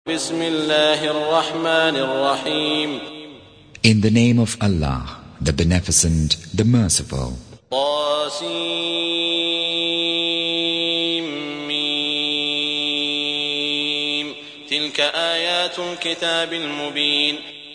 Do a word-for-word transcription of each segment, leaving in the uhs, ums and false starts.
بسم الله الرحمن الرحيم. In the name of Allah, the Beneficent, the Merciful. طاسيم تلك آيات الكتاب المبين.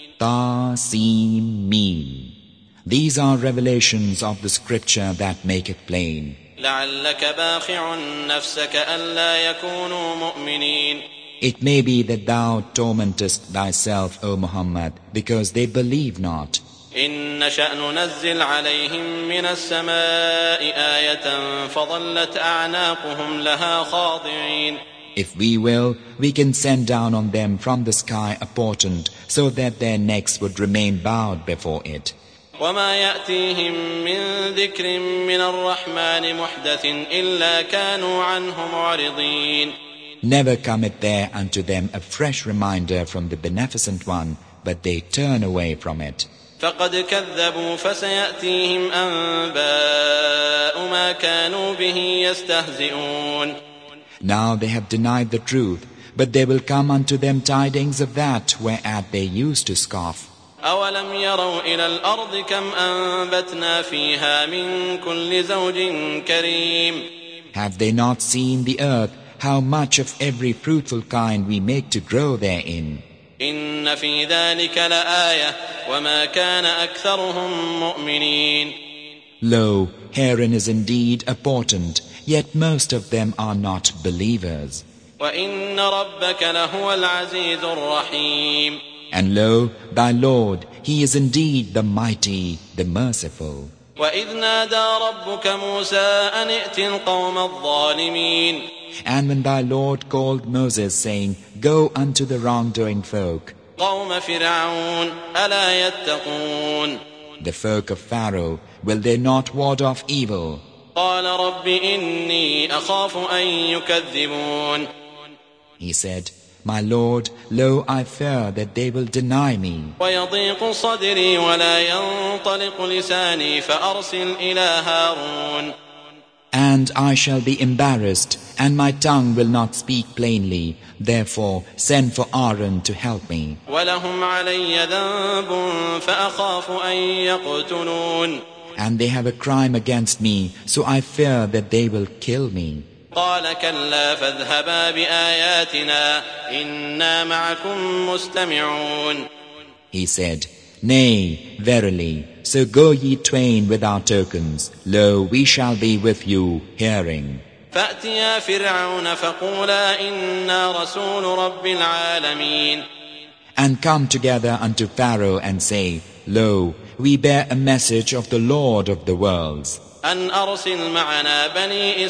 Ta-Sin Mim. These are revelations of the scripture that make it plain. لعلك باخع نفسك ألا يكونوا مؤمنين. It may be that thou tormentest thyself, O Muhammad, because they believe not. إن نشأ ننزل عليهم من السماء آية فظلت أعناقهم لها خاضعين. If we will, we can send down on them from the sky a portent, so that their necks would remain bowed before it. وما يأتيهم من ذكر من الرحمن محدث إلا كانوا عنه معرضين. Never cometh there unto them a fresh reminder from the Beneficent One, but they turn away from it. فقد كذبوا فسيأتيهم أنباء ما كانوا به يستهزئون. Now they have denied the truth, but there will come unto them tidings of that whereat they used to scoff. أولم يروا إلى الأرض كم أنبتنا فيها من كل زوج كريم. Have they not seen the earth, how much of every fruitful kind we make to grow therein? إن في ذلك لآية وما كان أكثرهم مؤمنين. Lo, herein is indeed a portent, yet most of them are not believers. وإن ربك لهو العزيز الرحيم. And lo, thy Lord, He is indeed the mighty, the merciful. وإذ نادى ربك موسى أن ائت القوم الظالمين. And when thy Lord called Moses, saying, Go unto the wrongdoing folk, قوم فرعون ألا يتقون. the folk of Pharaoh, will they not ward off evil? قال رب إني أخاف أن يكذبون. He said, My Lord, lo, I fear that they will deny me. ويضيق صدري ولا ينطلق لساني فأرسل إلى هارون. And I shall be embarrassed, and my tongue will not speak plainly. Therefore, send for Aaron to help me. ولهم علي ذنب فأخاف أن يقتلون. And they have a crime against me, so I fear that they will kill me. قال كلا فاذهبا بآياتنا إنا معكم مستمعون. He said, Nay, verily, so go ye twain with our tokens. Lo, we shall be with you, hearing. فأتيا فرعون فقولا إنا رسول رب العالمين. And come together unto Pharaoh and say, Lo, we bear a message of the Lord of the worlds. أن أرسل معنا بني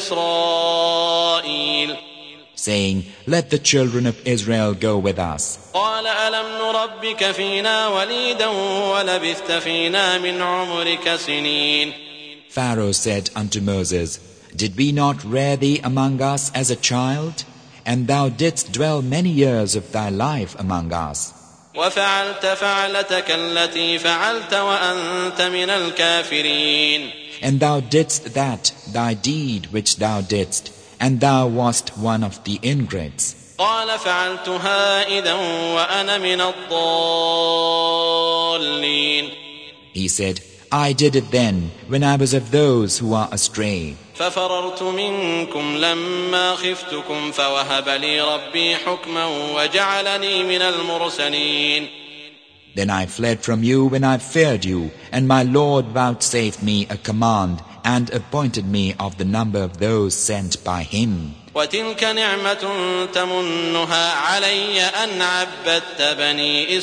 إسرائيل. Saying, Let the children of Israel go with us. قال ألم نربك فينا وليدا ولبثت فينا من عمرك سنين. Pharaoh said unto Moses, Did we not rear thee among us as a child? And thou didst dwell many years of thy life among us. وفعلت فعلتك التي فعلت وأنت من الكافرين. And thou didst that, thy deed which thou didst, and thou wast one of the ingrates. قال فعلتها إذا وأنا من الضالين. He said, I did it then, when I was of those who are astray. ففررت منكم لما خفتكم فوهب لي ربي حكما وجعلني من المرسلين. Then I fled from you when I feared you, and my Lord vouchsafed me a command, and appointed me of the number of those sent by Him. وتلك نعمة تمنها علي أن عبدت بني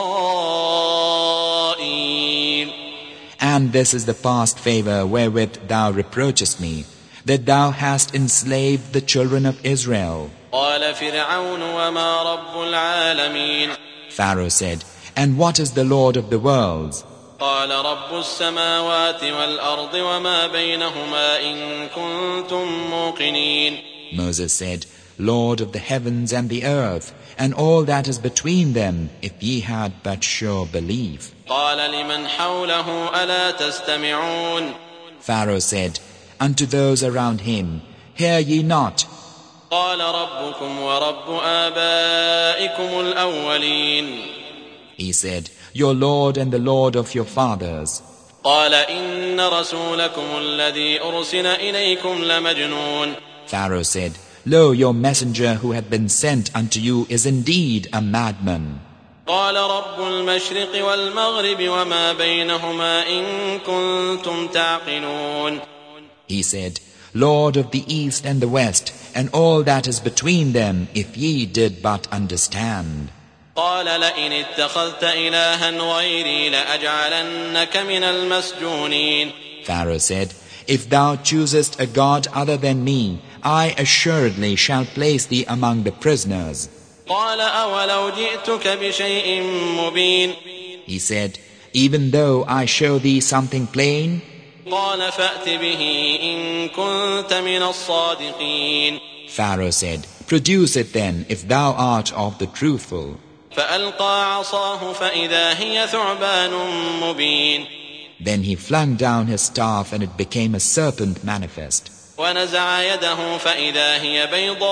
إسرائيل. And this is the past favor wherewith thou reproachest me, that thou hast enslaved the children of Israel. قال فرعون وما رب العالمين. Pharaoh said, And what is the Lord of the worlds? قال رب السماوات والأرض وما بينهما إن كنتم موقنين. Moses said, Lord of the heavens and the earth, and all that is between them, if ye had but sure belief. قال لمن حوله ألا تستمعون. Pharaoh said, Unto those around him, Hear ye not? قال ربكم ورب آبائكم الأولين. He said, Your Lord and the Lord of your fathers. قال إن رسولكم الذي أرسل إليكم لمجنون. Pharaoh said, Lo, your messenger who had been sent unto you is indeed a madman. قال رب المشرق والمغرب وما بينهما إن كنتم تعقلون. He said, Lord of the east and the west, and all that is between them, if ye did but understand. قال لئن اتخذت إلها غيري لأجعلنك من المسجونين. Pharaoh said, If thou choosest a god other than me, I assuredly shall place thee among the prisoners. قال أولو جئتك بشيء مبين. He said, Even though I show thee something plain. قال فأت به إن كنت من الصادقين. Pharaoh said, Produce it then, if thou art of the truthful. فألقى عصاه فإذا هي ثعبان مبين. Then he flung down his staff, and it became a serpent manifest. ونزع يده فإذا هي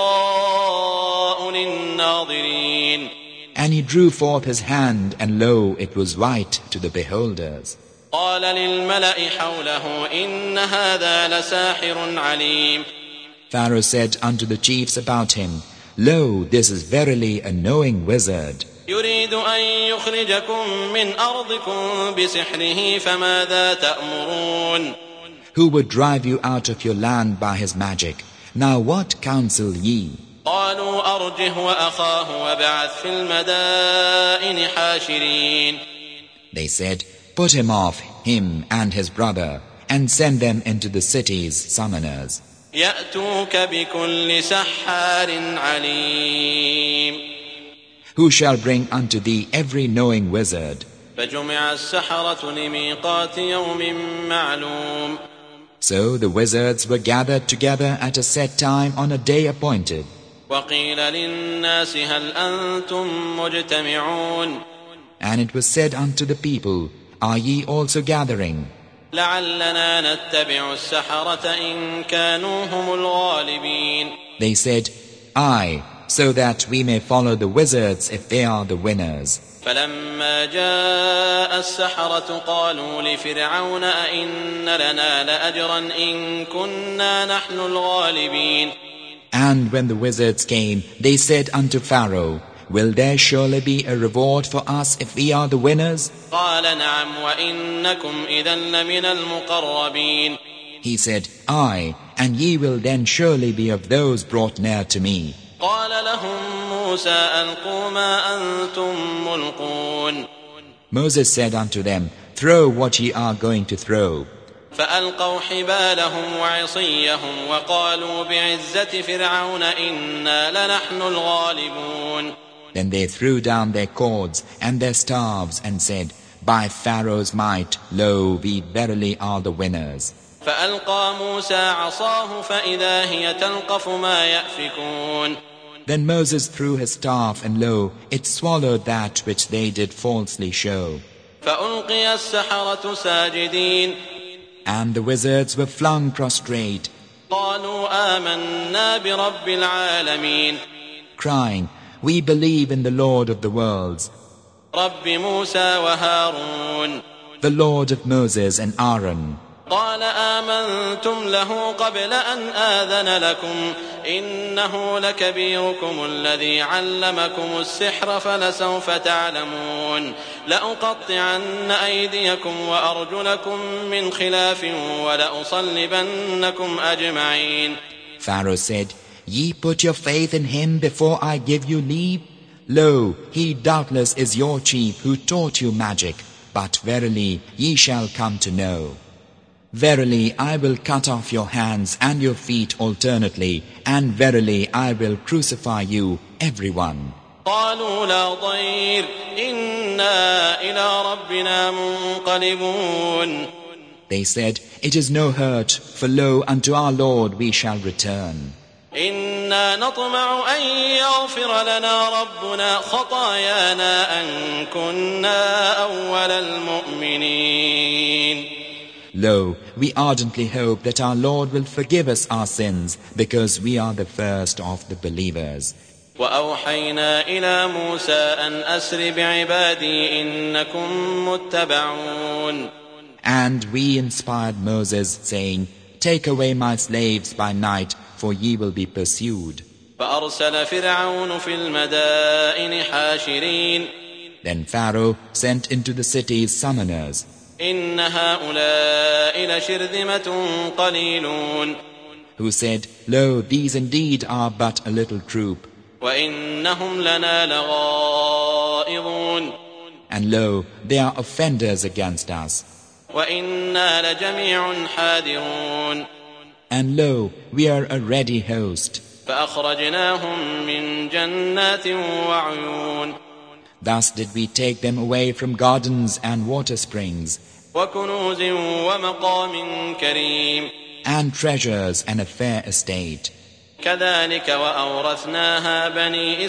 بيضاء للناظرين. And he drew forth his hand, and lo, it was white to the beholders. قال للملأ حوله إن هذا لساحر عليم. Pharaoh said unto the chiefs about him, Lo, this is verily a knowing wizard. يريد أن يخرجكم من أرضكم بسحره فماذا تأمرون. Who would drive you out of your land by his magic. Now what counsel ye? قالوا أرجه وأخاه وابعث في المدائن حاشرين. They said, Put him off, him and his brother, and send them into the cities summoners. يأتوك بكل سحار عليم. Who shall bring unto thee every knowing wizard. فجمع السحرة لميقات يوم معلوم. So the wizards were gathered together at a set time on a day appointed. وقيل للناس هل أنتم مجتمعون. And it was said unto the people, Are ye also gathering? لعلنا نتبع السحرة إن كانوا هم الغالبين. They said, Aye, so that we may follow the wizards if they are the winners. فلما جاء السحرة قالوا لفرعون أئن لنا لأجرا إن كنا نحن الغالبين. And when the wizards came, they said unto Pharaoh, Will there surely be a reward for us if we are the winners? قال نعم وإنكم إذا لمن المقربين. He said, Aye, and ye will then surely be of those brought near to me. قال لهم موسى ألقوا ما أنتم ملقون. Moses said unto them, Throw what ye are going to throw. فألقوا حبالهم وعصيهم وقالوا بعزة فرعون إنا لنحن الغالبون. Then they threw down their cords and their staves and said, By Pharaoh's might, lo, we verily are the winners. فألقى موسى عصاه فإذا هي تلقف ما يأفكون. Then Moses threw his staff, and lo, it swallowed that which they did falsely show. فألقي السحرة ساجدين. And the wizards were flung prostrate, قالوا آمنا برب العالمين. crying, We believe in the Lord of the worlds, رب موسى وهارون. the Lord of Moses and Aaron. قال آمنتم له قبل أن آذن لكم إنه لكبيركم الذي علمكم السحر فلسوف تعلمون لأقطعن أيديكم وأرجلكم من خلاف ولأصلبنكم أجمعين. Pharaoh said, Ye put your faith in him before I give you leave? Lo, he doubtless is your chief who taught you magic, but verily ye shall come to know. Verily I will cut off your hands and your feet alternately, and verily I will crucify you, everyone. قالوا لا ضير إنا إلى ربنا منقلبون. They said, It is no hurt, for lo, unto our Lord we shall return. إنا نطمع أن يغفر لنا ربنا خطايانا أن كنا أول المؤمنين. Lo, we ardently hope that our Lord will forgive us our sins, because we are the first of the believers. وأوحينا إلى موسى أن أسر بعبادي إنكم متبعون. And we inspired Moses, saying, Take away my slaves by night, for ye will be pursued. فأرسل فرعون في المدائن حاشرين. Then Pharaoh sent into the cities summoners. إن هؤلاء لشرذمة قليلون. Who said, Lo, these indeed are but a little troop. وإنهم لنا لغائظون. And lo, they are offenders against us. وإنا لجميع حاذرون. And lo, we are a ready host. فأخرجناهم من جنات وعيون. Thus did we take them away from gardens and water springs, وكنوز ومقام كريم. and treasures and a fair estate. كذلك وأورثناها بني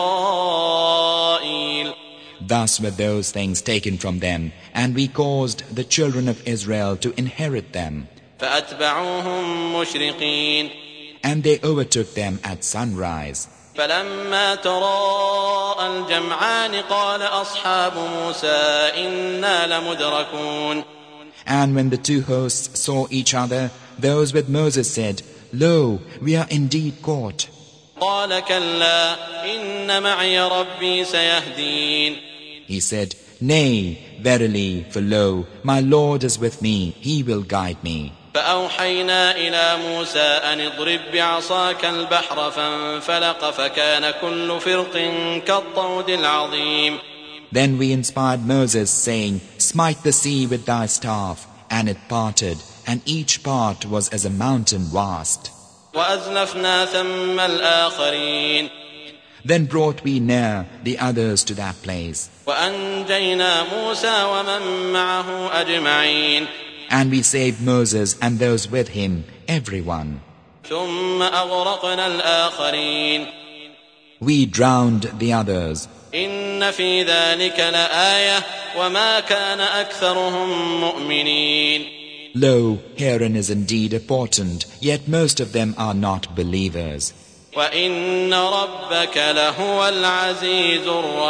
إسرائيل. Thus were those things taken from them, and we caused the children of Israel to inherit them. فأتبعوهم مشرقين. And they overtook them at sunrise. فلما تراءى الجمعان قال أصحاب موسى إنا لمدركون. And when the two hosts saw each other, those with Moses said, Lo, we are indeed caught. قال كلا إن معي ربي سيهدين. He said, Nay, verily, for lo, my Lord is with me, He will guide me. فأوحينا إلى موسى أن اضرب بعصاك البحر فانفلق فكان كل فرق كالطود العظيم. Then we inspired Moses, saying, Smite the sea with thy staff, and it parted, and each part was as a mountain vast. وأزلفنا ثم الآخرين. Then brought we near the others to that place. وأنجينا موسى ومن معه أجمعين. And we saved Moses and those with him, everyone. ثم أغرقنا الآخرين. We drowned the others. إن في ذلك لآية وما كان أكثرهم مؤمنين. Lo, herein is indeed a portent, yet most of them are not believers. وإن ربك لهو العزيز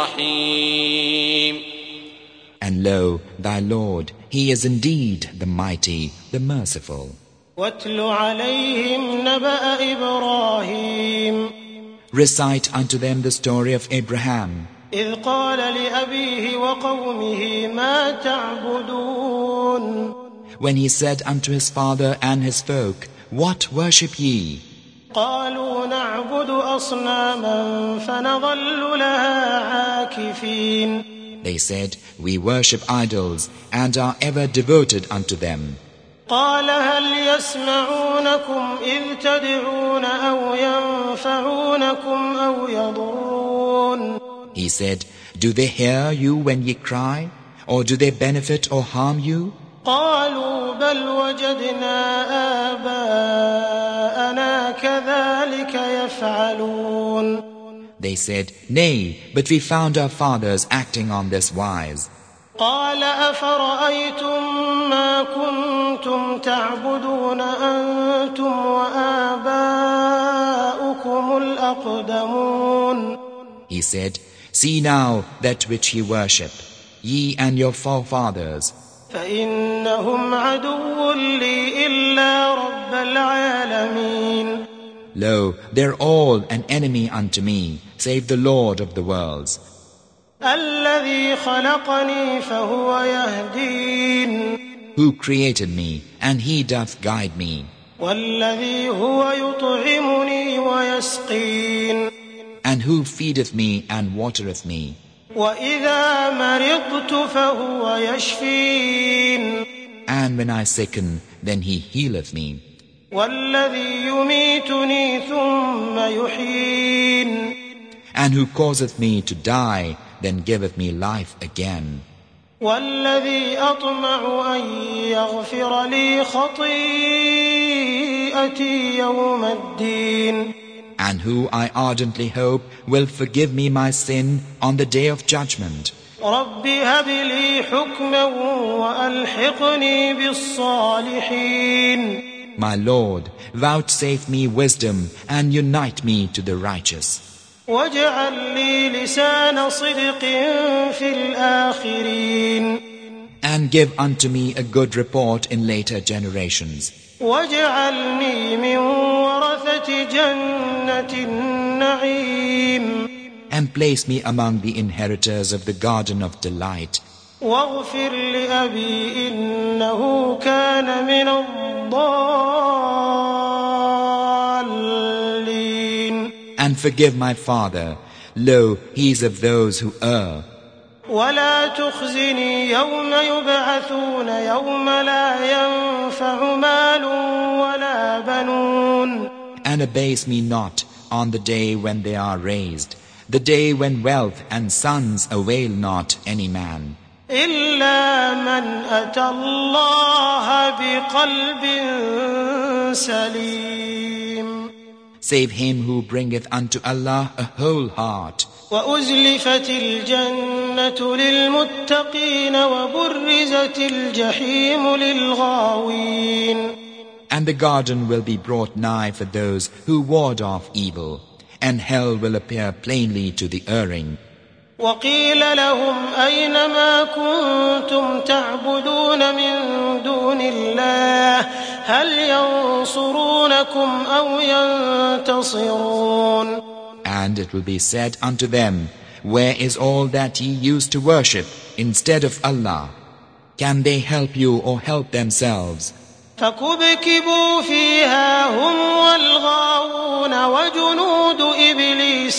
الرحيم. And lo, thy Lord, He is indeed the mighty, the merciful. واتل عليهم نبأ إبراهيم. Recite unto them the story of Abraham, إذ قال لأبيه وقومه ما تعبدون. when he said unto his father and his folk, What worship ye? قالوا نعبد أصناما فنظل لها عاكفين. They said, We worship idols, and are ever devoted unto them. قال هل يسمعونكم إذ تدعون أو ينفعونكم أو يضرون. He said, Do they hear you when ye cry? Or do they benefit or harm you? قالوا بل وجدنا آباءنا كذلك يفعلون. They said, Nay, but we found our fathers acting on this wise. قال أفرأيتم ما كنتم تعبدون أنتم وآباؤكم الأقدمون. He said, See now that which ye worship, ye and your forefathers. فإنهم عدو لي إلا رب العالمين. Lo, they're all an enemy unto me, save the Lord of the worlds. الذي خلقني فهو يهدين. Who created me, and He doth guide me. والذي هو يطعمني ويسقين. And who feedeth me and watereth me. وإذا مرضت فهو يشفين. And when I sicken, then He healeth me. والذي يميتني ثم يحيين. And who causeth me to die, then giveth me life again. والذي أطمع أن يغفر لي خطيئتي يوم الدين. And who I ardently hope will forgive me my sin on the day of judgment. رب هب لي حكما وألحقني بالصالحين. My Lord, vouchsafe me wisdom and unite me to the righteous. واجعل لي لسان صدق في الآخرين. And give unto me a good report in later generations. واجعلني من ورثة جنة النعيم. And place me among the inheritors of the garden of delight. واغفر لأبي إنه كان من الضالين. And forgive my father, lo, he is of those who err. ولا تخزني يوم يبعثون يوم لا ينفع مال ولا بنون. And abase me not on the day when they are raised, the day when wealth and sons avail not any man. إلا من أتى الله بقلب سليم. Save him who bringeth unto Allah a whole heart. وأزلفت الجنة للمتقين وبرزت الجحيم للغاوين. And the garden will be brought nigh for those who ward off evil, and hell will appear plainly to the erring. وقيل لهم أين ما كنتم تعبدون من دون الله هل ينصرونكم أو ينتصرون. And it will be said unto them, where is all that ye used to worship instead of Allah? Can they help you or help themselves? فكبكبوا فيها هم والغاوون وجنود إبليس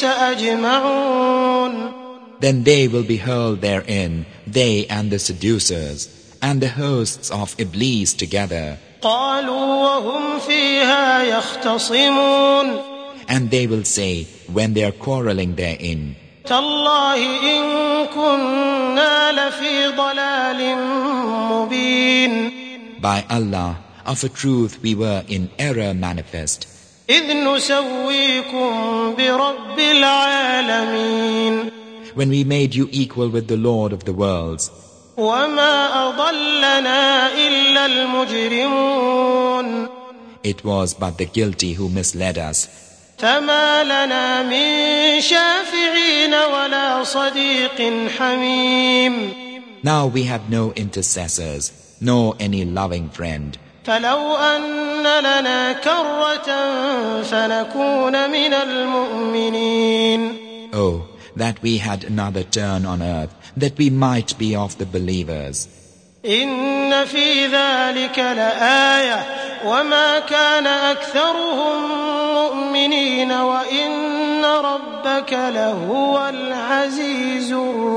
أجمعون. Then they will be hurled therein, they and the seducers, and the hosts of Iblis together. قالوا وهم فيها يختصمون. And they will say, when they are quarreling therein, تالله إن كنا لفي ضلال مبين. by Allah, of a truth we were in error manifest. إذ نسويكم برب العالمين. When we made you equal with the Lord of the worlds. وما أضلنا إلا المجرمون. It was but the guilty who misled us. فما لنا من شافعين ولا صديق حميم. Now we have no intercessors, nor any loving friend. فلو أن لنا كرة فنكون من المؤمنين. Oh, that we had another turn on earth, that we might be of the believers. إن في ذلك لآية وما كان أكثرهم مؤمنين وإن ربك لهو العزيز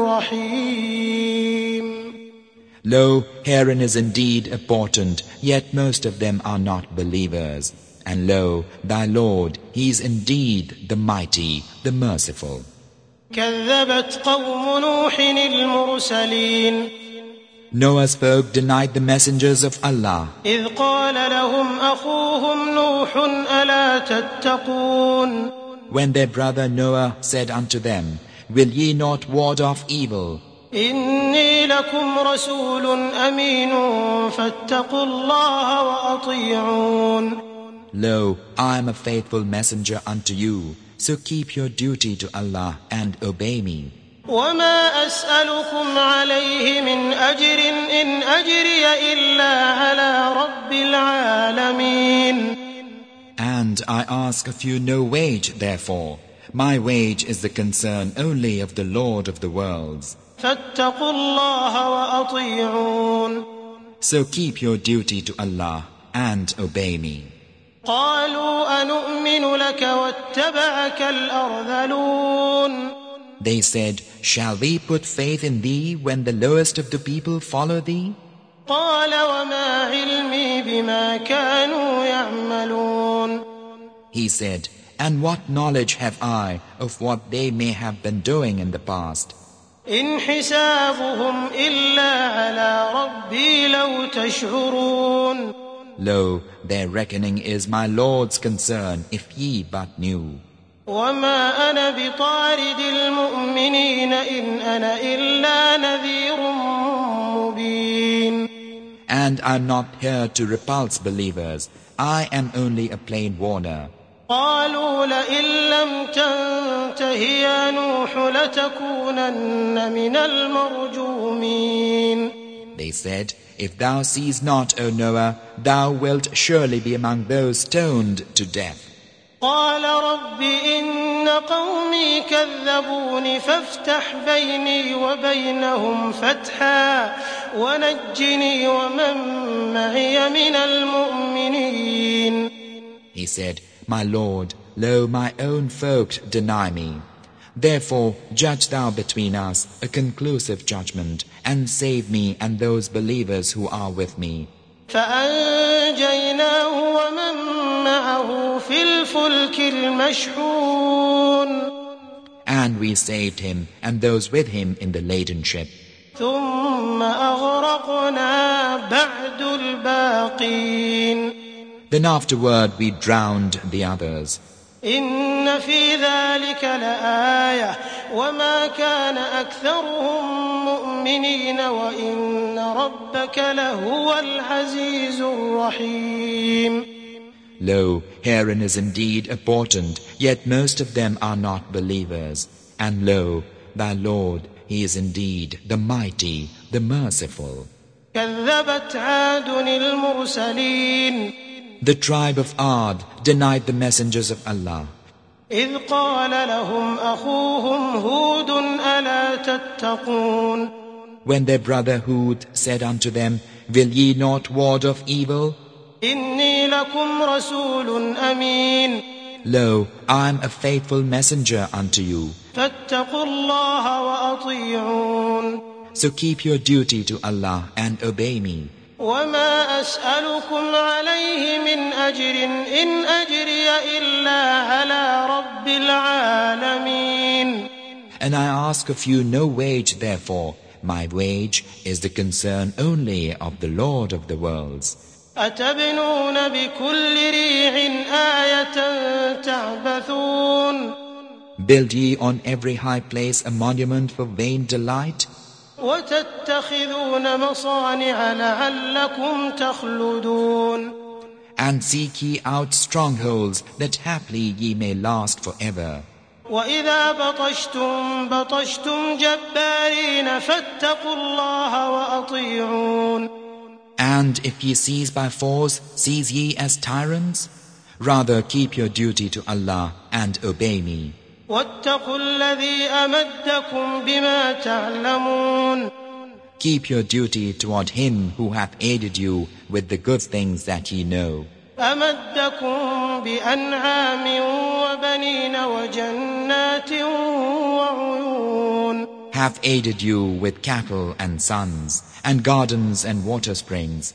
الرحيم. Lo, herein is indeed a portent, yet most of them are not believers. And lo, thy Lord, he is indeed the mighty, the merciful. كذبت قوم نوح المرسلين. Noah's folk denied the messengers of Allah. إذ قال لهم أخوهم نوح ألا تتقون. When their brother Noah said unto them, will ye not ward off evil? إني لكم رسول أمين فاتقوا الله وأطيعون. Lo, I am a faithful messenger unto you, so keep your duty to Allah and obey me. وما أسألكم عليه من أجر إن أجري إلا على رب العالمين. And I ask of you no wage, therefore. My wage is the concern only of the Lord of the worlds. فاتقوا الله وأطيعون. So keep your duty to Allah and obey me. قالوا أنؤمن لك واتبعك الأرذلون. They said, shall we put faith in thee when the lowest of the people follow thee? قال وما علمي بما كانوا يعملون. He said, and what knowledge have I of what they may have been doing in the past? إن حسابهم إلا على ربي لو تشعرون. Lo, their reckoning is my Lord's concern, if ye but knew. وما أنا بطارد المؤمنين إن أنا إلا and I am not here to repulse believers. I am only a plain warner. قالوا لئن لم تنته يا نوح لتكونن من المرجومين. They said, if thou cease not, O Noah, thou wilt surely be among those stoned to death. قال رب إن قومي كذبون فافتح بيني وبينهم فتحا ونجني ومن معي من المؤمنين. He said, My Lord, lo, my own folk deny me. Therefore judge thou between us a conclusive judgment, and save me and those believers who are with me. فأنجيناه ومن معه في الفلك المشحون. And we saved him and those with him in the laden ship. ثم أغرقنا بعد الباقين. Then afterward we drowned the others. إن في ذلك لآية وما كان أكثرهم مؤمنين وإن ربك لهو العزيز الرحيم. Lo, herein is indeed a portent, yet most of them are not believers. And lo, thy Lord, He is indeed the mighty, the merciful. كذبت عاد المرسلين. The tribe of Ad denied the messengers of Allah. إذ قال لهم أخوهم هود ألا تتقون. When their brother Hud said unto them, Will ye not ward off evil? إني لكم رسول أمين. Lo, I am a faithful messenger unto you. فاتقوا الله وأطيعون. So keep your duty to Allah and obey me. وما أسألكم عليه من أجر إن أجري إلا على رب العالمين. And I ask of you no wage therefore. My wage is the concern only of the Lord of the worlds. أتبنون بكل ريع آية تعبثون. Build ye on every high place a monument for vain delight? وتتخذون مصانع لعلكم تخلدون. And seek ye out strongholds that haply ye may last forever. وإذا بطشتم بطشتم جبارين فاتقوا الله وأطيعون. And if ye seize by force, seize ye as tyrants? Rather keep your duty to Allah and obey me. واتقوا الذي أمدكم بما تعلمون. Keep your duty toward Him who hath aided you with the good things that ye know. أمدكم بأنعام وبنين وجنات وعيون. Have aided you with cattle and sons, and gardens and water springs.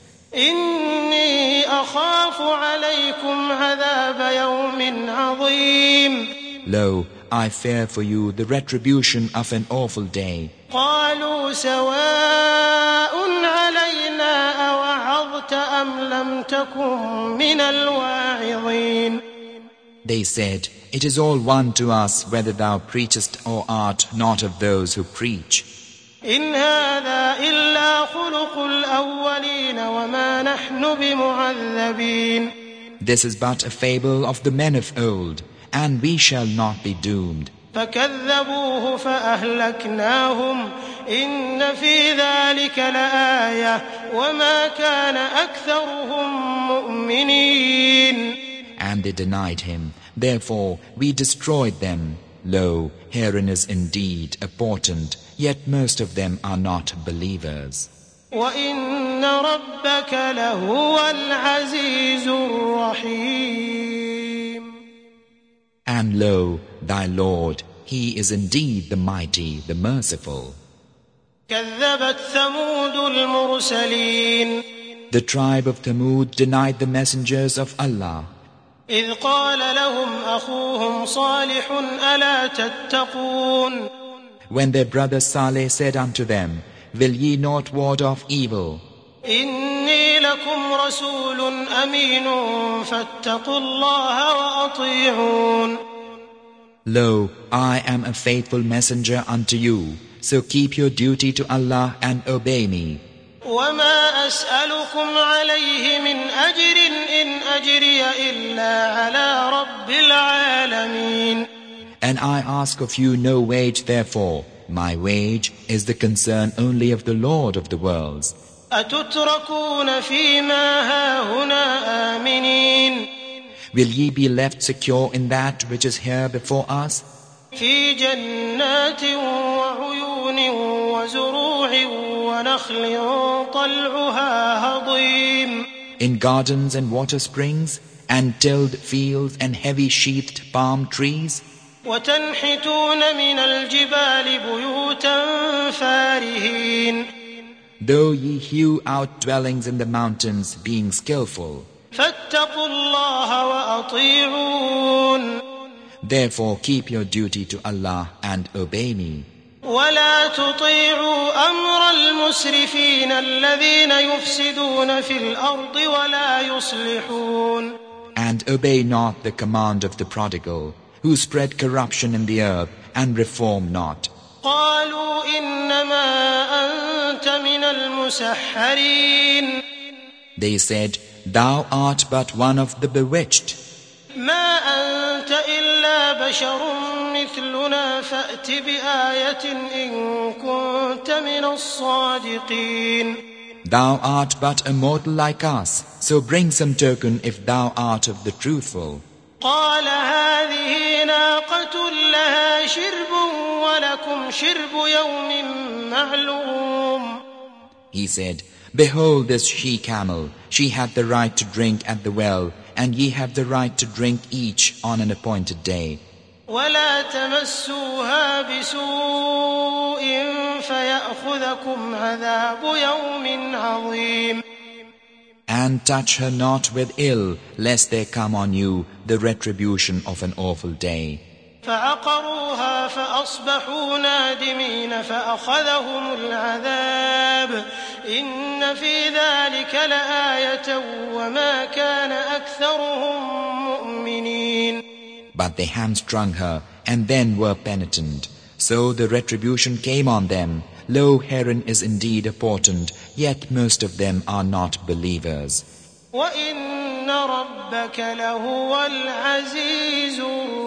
إني أخاف عليكم عذاب يوم عظيم. Lo, I fear for you the retribution of an awful day. قالوا سواء علينا أوعظت أم لم تكن من الواعظين. They said, It is all one to us whether thou preachest or art not of those who preach. إن هذا إلا خلق الأولين وما نحن بمعذبين. This is but a fable of the men of old, and we shall not be doomed. فكذبوه فأهلكناهم إن في ذلك لآية وما كان أكثرهم مؤمنين. And they denied him. Therefore we destroyed them. Lo, herein is indeed a portent, yet most of them are not believers. وَإِنَّ رَبَّكَ لَهُوَ الْعَزِيزُ الرَّحِيمُ. And lo, thy Lord, He is indeed the mighty, the merciful. كذبت ثمود المرسلين. The tribe of Thamud denied the messengers of Allah. إذ قال لهم أخوهم صالح ألا تتقون. When their brother Saleh said unto them, Will ye not ward off evil? إني لكم رسول أمين فاتقوا الله وأطيعون. Lo, I am a faithful messenger unto you, so keep your duty to Allah and obey me. وما أسألكم عليه من أجر إن أجري إلا على رب العالمين. And I ask of you no wage therefore. My wage is the concern only of the Lord of the worlds. أتتركون فيما هاهنا آمنين. Will ye be left secure in that which is here before us? في جنات وعيون وزروع ونخل طلعها هضيم. In gardens and water springs, and tilled fields and heavy sheathed palm trees. وتنحتون من الجبال بيوتا فارهين. Though ye hew out dwellings in the mountains, being skillful. فاتقوا الله وأطيعون. Therefore keep your duty to Allah and obey me. ولا تطيعوا أمر المسرفين الذين يفسدون في الأرض ولا يصلحون. And obey not the command of the prodigal, who spread corruption in the earth and reform not. قالوا إنما أنت من المسحرين. They said, Thou art but one of the bewitched. ما أنت إلا بشر مثلنا فأت بآية إن كنت من الصادقين. Thou art but a mortal like us, so bring some token if thou art of the truthful. قال هذه ناقة لها شرب ولكم شرب يوم معلوم. He said, Behold this she-camel, she hath the right to drink at the well, and ye have the right to drink each on an appointed day. ولا تمسوها بسوء فيأخذكم عذاب يوم عظيم. And touch her not with ill, lest there come on you the retribution of an awful day. فعقروها فأصبحوا نادمين فأخذهم العذاب إن في ذلك لآية وما كان أكثرهم مؤمنين. But they hamstrung her and then were penitent. So the retribution came on them. Lo, herein is indeed a portent, yet most of them are not believers. وَإِنَّ رَبَّكَ لَهُوَ الْعَزِيزُ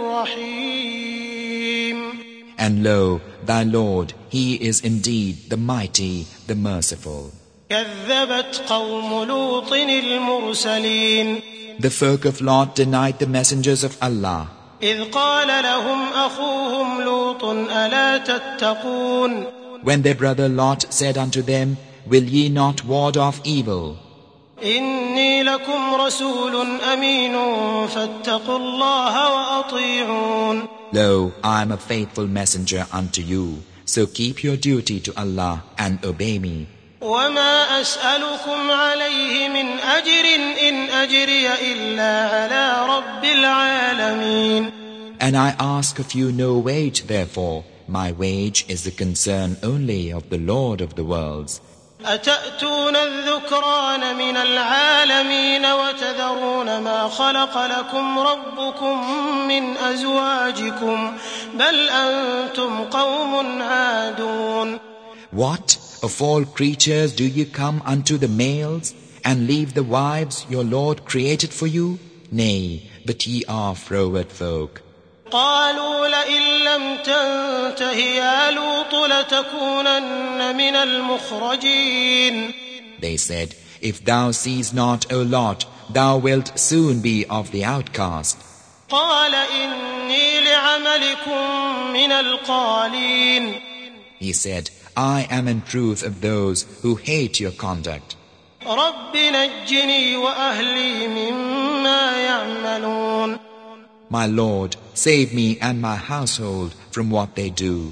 الرَّحِيمُ. And lo, thy Lord, He is indeed the mighty, the merciful. كَذَّبَتْ قَوْمُ لُوطٍ الْمُرْسَلِينَ. The folk of Lot denied the messengers of Allah. إِذْ قَالَ لَهُمْ أَخُوهُمْ لُوطٌ أَلَا تَتَّقُونَ. When their brother Lot said unto them, Will ye not ward off evil? إِنِّي لَكُمْ رَسُولٌ أَمِينٌ فَاتَّقُوا اللَّهَ وَأَطِيعُونَ. Lo, I am a faithful messenger unto you, so keep your duty to Allah and obey me. وَمَا أَسْأَلُكُمْ عَلَيْهِ مِنْ أَجْرٍ إِنْ أَجْرِيَ إِلَّا عَلَى رَبِّ الْعَالَمِينَ. And I ask of you no wage therefore. My wage is the concern only of the Lord of the worlds. أَتَأْتُونَ الذُّكْرَانَ مِنَ الْعَالَمِينَ وَتَذَرُونَ مَا خَلَقَ لَكُمْ رَبُّكُمْ مِنْ أَزْوَاجِكُمْ بَلْ أَنْتُمْ قَوْمٌ عَادُونَ. What? Of all creatures do you come unto the males, and leave the wives your Lord created for you? Nay, but ye are froward folk. قالوا لئن لم تنته يا لوط لتكونن من المخرجين. They said, If thou cease not, O Lot, thou wilt soon be of the outcast. قال إني لعملكم من القالين. He said, I am in truth of those who hate your conduct. رب نجني وأهلي مما يعملون. My Lord, save me and my household from what they do.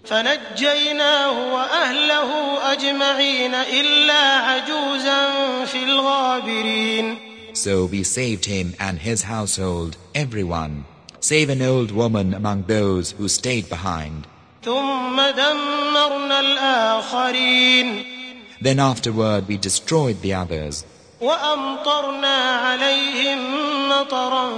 فنجيناه وأهله أجمعين إلا عجوزا في الغابرين. So we saved him and his household, everyone, save an old woman among those who stayed behind. ثم دمرنا الآخرين. Then afterward we destroyed the others. وأمطرنا عليهم مطرا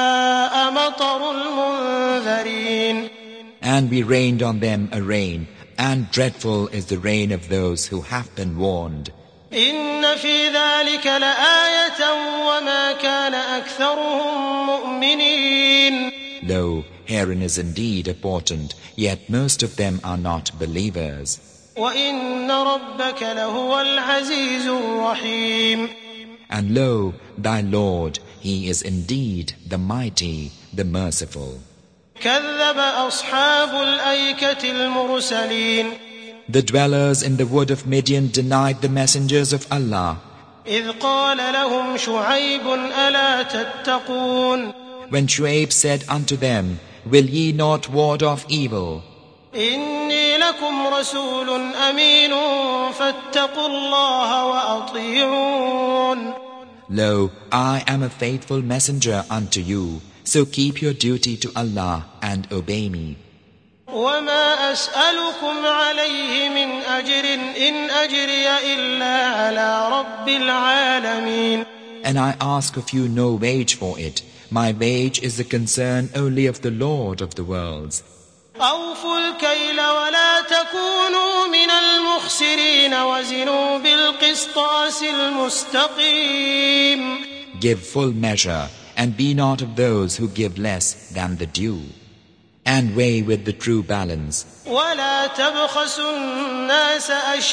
فساء مطر المنذرين. And we rained on them a rain, and dreadful is the reign of those who have been warned. إن في ذلك لآية وما كان أكثرهم مؤمنين. Lo, herein is indeed a portent, yet most of them are not believers. وإن ربك لهو العزيز الرحيم. And lo, thy Lord, He is indeed the mighty, the merciful. كذب أصحاب الأيكة المرسلين. The dwellers in the wood of Midian denied the messengers of Allah. إذ قال لهم شعيب ألا تتقون. When Shu'aib said unto them, Will ye not ward off evil? إني لكم رسول أمين فاتقوا الله وأطيعون. Lo, I am a faithful messenger unto you, so keep your duty to Allah and obey me. وما أسألكم عليه من أجر إن أجري إلا على رب العالمين. And I ask of you no wage for it. My wage is the concern only of the Lord of the worlds. أوفوا الكيل ولا تكونوا من المخسرين وزنوا بالقسطاس المستقيم. Give full measure, and be not of those who give less than the due. And weigh with the true balance. ولا تبخسوا الناس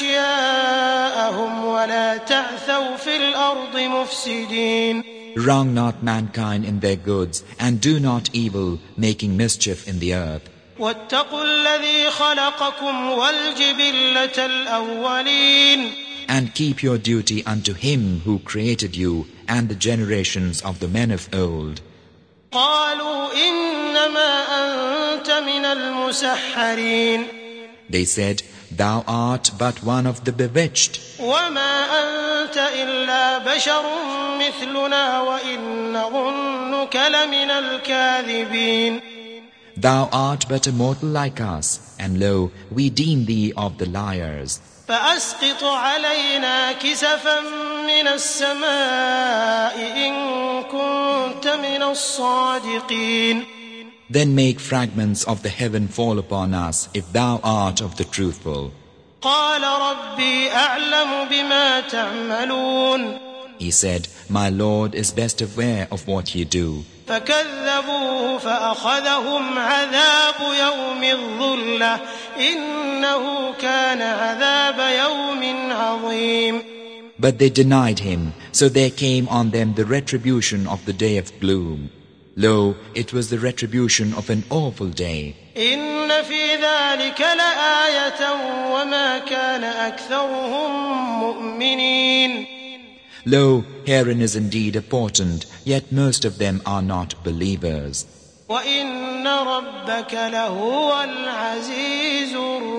أشياءهم ولا تعثوا في الأرض مفسدين. Wrong not mankind in their goods, and do not evil, making mischief in the earth. واتقوا الذي خلقكم والجبلة الأولين. And keep your duty unto Him who created you and the generations of the men of old. قالوا إنما أنت من المسحرين. They said, Thou art but one of the bewitched. وما أنت إلا بشر مثلنا وإن نظنك لمن الكاذبين. Thou art but a mortal like us, and lo, we deem thee of the liars. فأسقط علينا كسفا من السماء إن كنت من الصادقين. Then make fragments of the heaven fall upon us, if thou art of the truthful. قال ربي أعلم بما تعملون. He said, My Lord is best aware of what ye do. فكذبوه فأخذهم عذاب يوم الظلة إنه كان عذاب يوم عظيم. But they denied him, so there came on them the retribution of the day of gloom. Lo, it was the retribution of an awful day. إن في ذلك لآية وما كان أكثرهم مؤمنين. Lo, herein is indeed a portent, yet most of them are not believers. وإن ربك لهو العزيز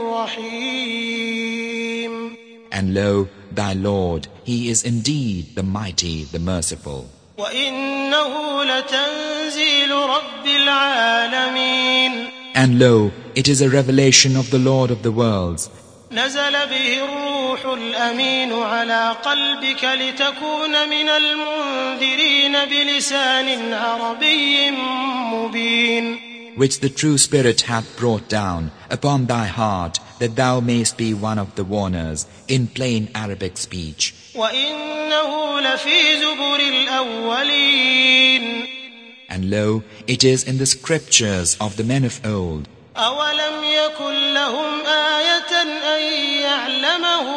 الرحيم. And lo, thy Lord, He is indeed the mighty, the merciful. وإنه لتنزيل رب العالمين. And lo, it is a revelation of the Lord of the worlds. نزل به الروح الأمين على قلبك لتكون من المنذرين بلسان عربي مبين. Which the true Spirit hath brought down upon thy heart, that thou mayst be one of the warners in plain Arabic speech. وإنه لفي زبر الأولين. And lo, it is in the scriptures of the men of old. أولم يكن لهم آية أن يعلمه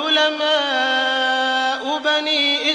علماء بني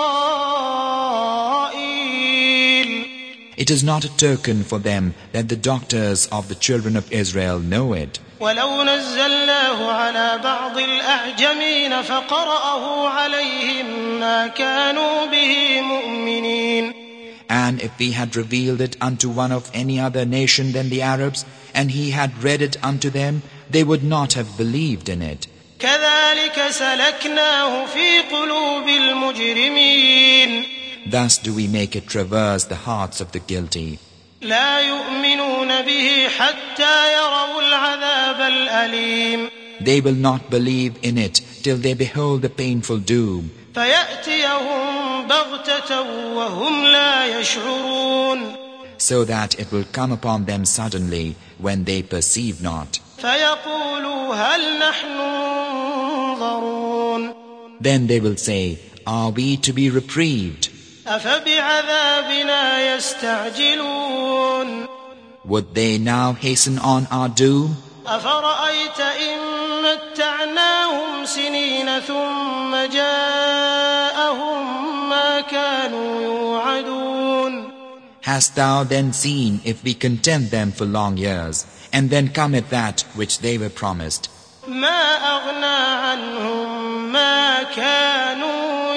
إسرائيل. It is not a token for them that the doctors of the children of Israel know it. ولو نزلناه على بعض الأعجمين فقرأه عليهم ما كانوا به مؤمنين. And if we had revealed it unto one of any other nation than the Arabs, and he had read it unto them, they would not have believed in it. كذلك سلكناه في قلوب المجرمين. Thus do we make it traverse the hearts of the guilty. لا يؤمنون به حتى يروا العذاب الأليم. They will not believe in it till they behold the painful doom. فيأتيهم بغتة وهم لا يشعرون. So that it will come upon them suddenly when they perceive not. فيقولوا هل نحن منظرون. Then they will say, are we to be reprieved? أفبعذابنا يستعجلون. Would they now hasten on our doom? أفرأيت إن متعناهم سنين ثم جاءهم ما كانوا يوعدون. Hast thou then seen if we content them for long years, and then cometh that which they were promised? ما أغنى عنهم ما كانوا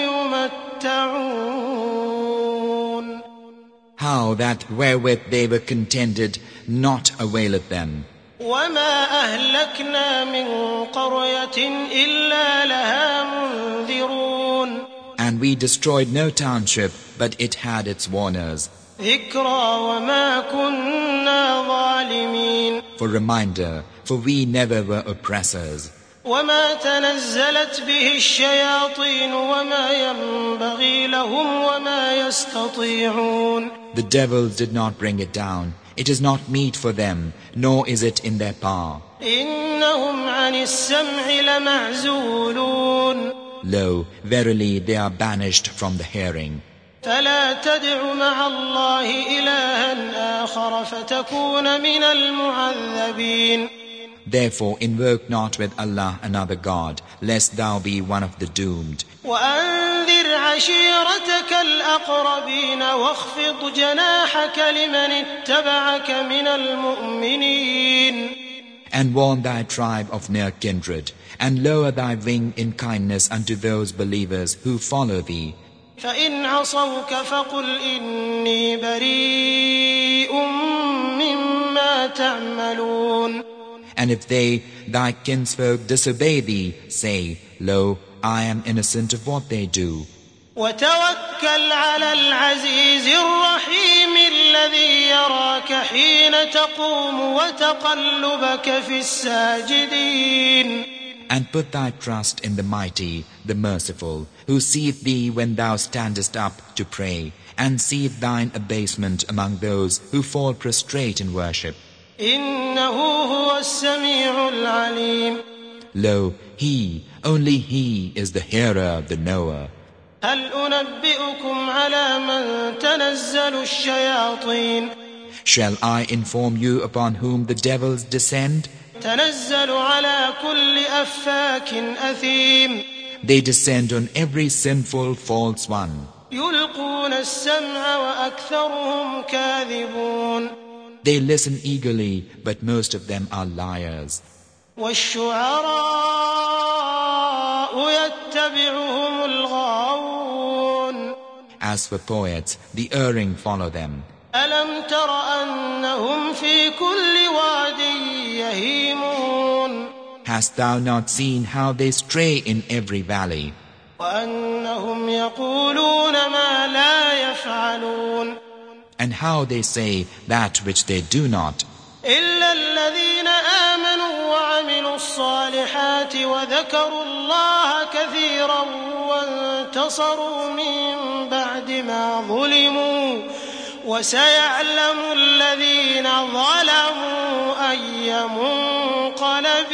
يمتعون. How that wherewith they were contented not availeth them. وما أهلكنا من قرية إلا لها منذرون. And we destroyed no township, but it had its warners. ذكرى وما كنا ظالمين. For reminder, for we never were oppressors. وما تنزلت به الشياطين وما ينبغي لهم وما يستطيعون. The devils did not bring it down. It is not meet for them, nor is it in their power. إنهم عن السمع لمعزولون. Lo, verily they are banished from the hearing. فلا تدع مع الله إلها آخر فتكون من المعذبين. Therefore invoke not with Allah another God, lest thou be one of the doomed. وأنذر عشيرتك الأقربين واخفض جناحك لمن اتبعك من المؤمنين. And warn thy tribe of near kindred, and lower thy wing in kindness unto those believers who follow thee. فإن عصوك فقل إني بريء مما تعملون. And if they, thy kinsfolk, disobey thee, say, Lo, I am innocent of what they do. وتوكل على العزيز الرحيم الذي يراك حين تقوم وتقلبك في الساجدين. And put thy trust in the mighty, the merciful, who seeth thee when thou standest up to pray, and seeth thine abasement among those who fall prostrate in worship. إنه هو السميع العليم. Lo, he, only he is the hearer, the knower. هل أنبئكم على من تنزل الشياطين. Shall I inform you upon whom the devils descend? تنزل على كل أفاك أثيم. They descend on every sinful, false one. يلقون السمع وأكثرهم كاذبون. They listen eagerly, but most of them are liars. والشعراء يتبعهم الغاوون. As for poets, the erring follow them. ألم تر أنهم في كل واد يهيمون. Hast thou not seen how they stray in every valley? وأنهم يقولون ما لا يفعلون. And how they say that which they do not. إلا الذين آمنوا وعملوا الصالحات وذكروا الله كثيرا وانتصروا من بعد ما ظلموا وسيعلم الذين ظلموا أي منقلب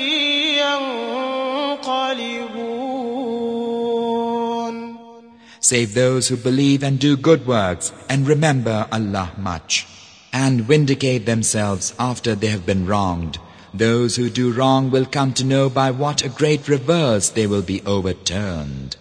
ينقلبون. Save those who believe and do good works and remember Allah much, and vindicate themselves after they have been wronged. Those who do wrong will come to know by what a great reverse they will be overturned.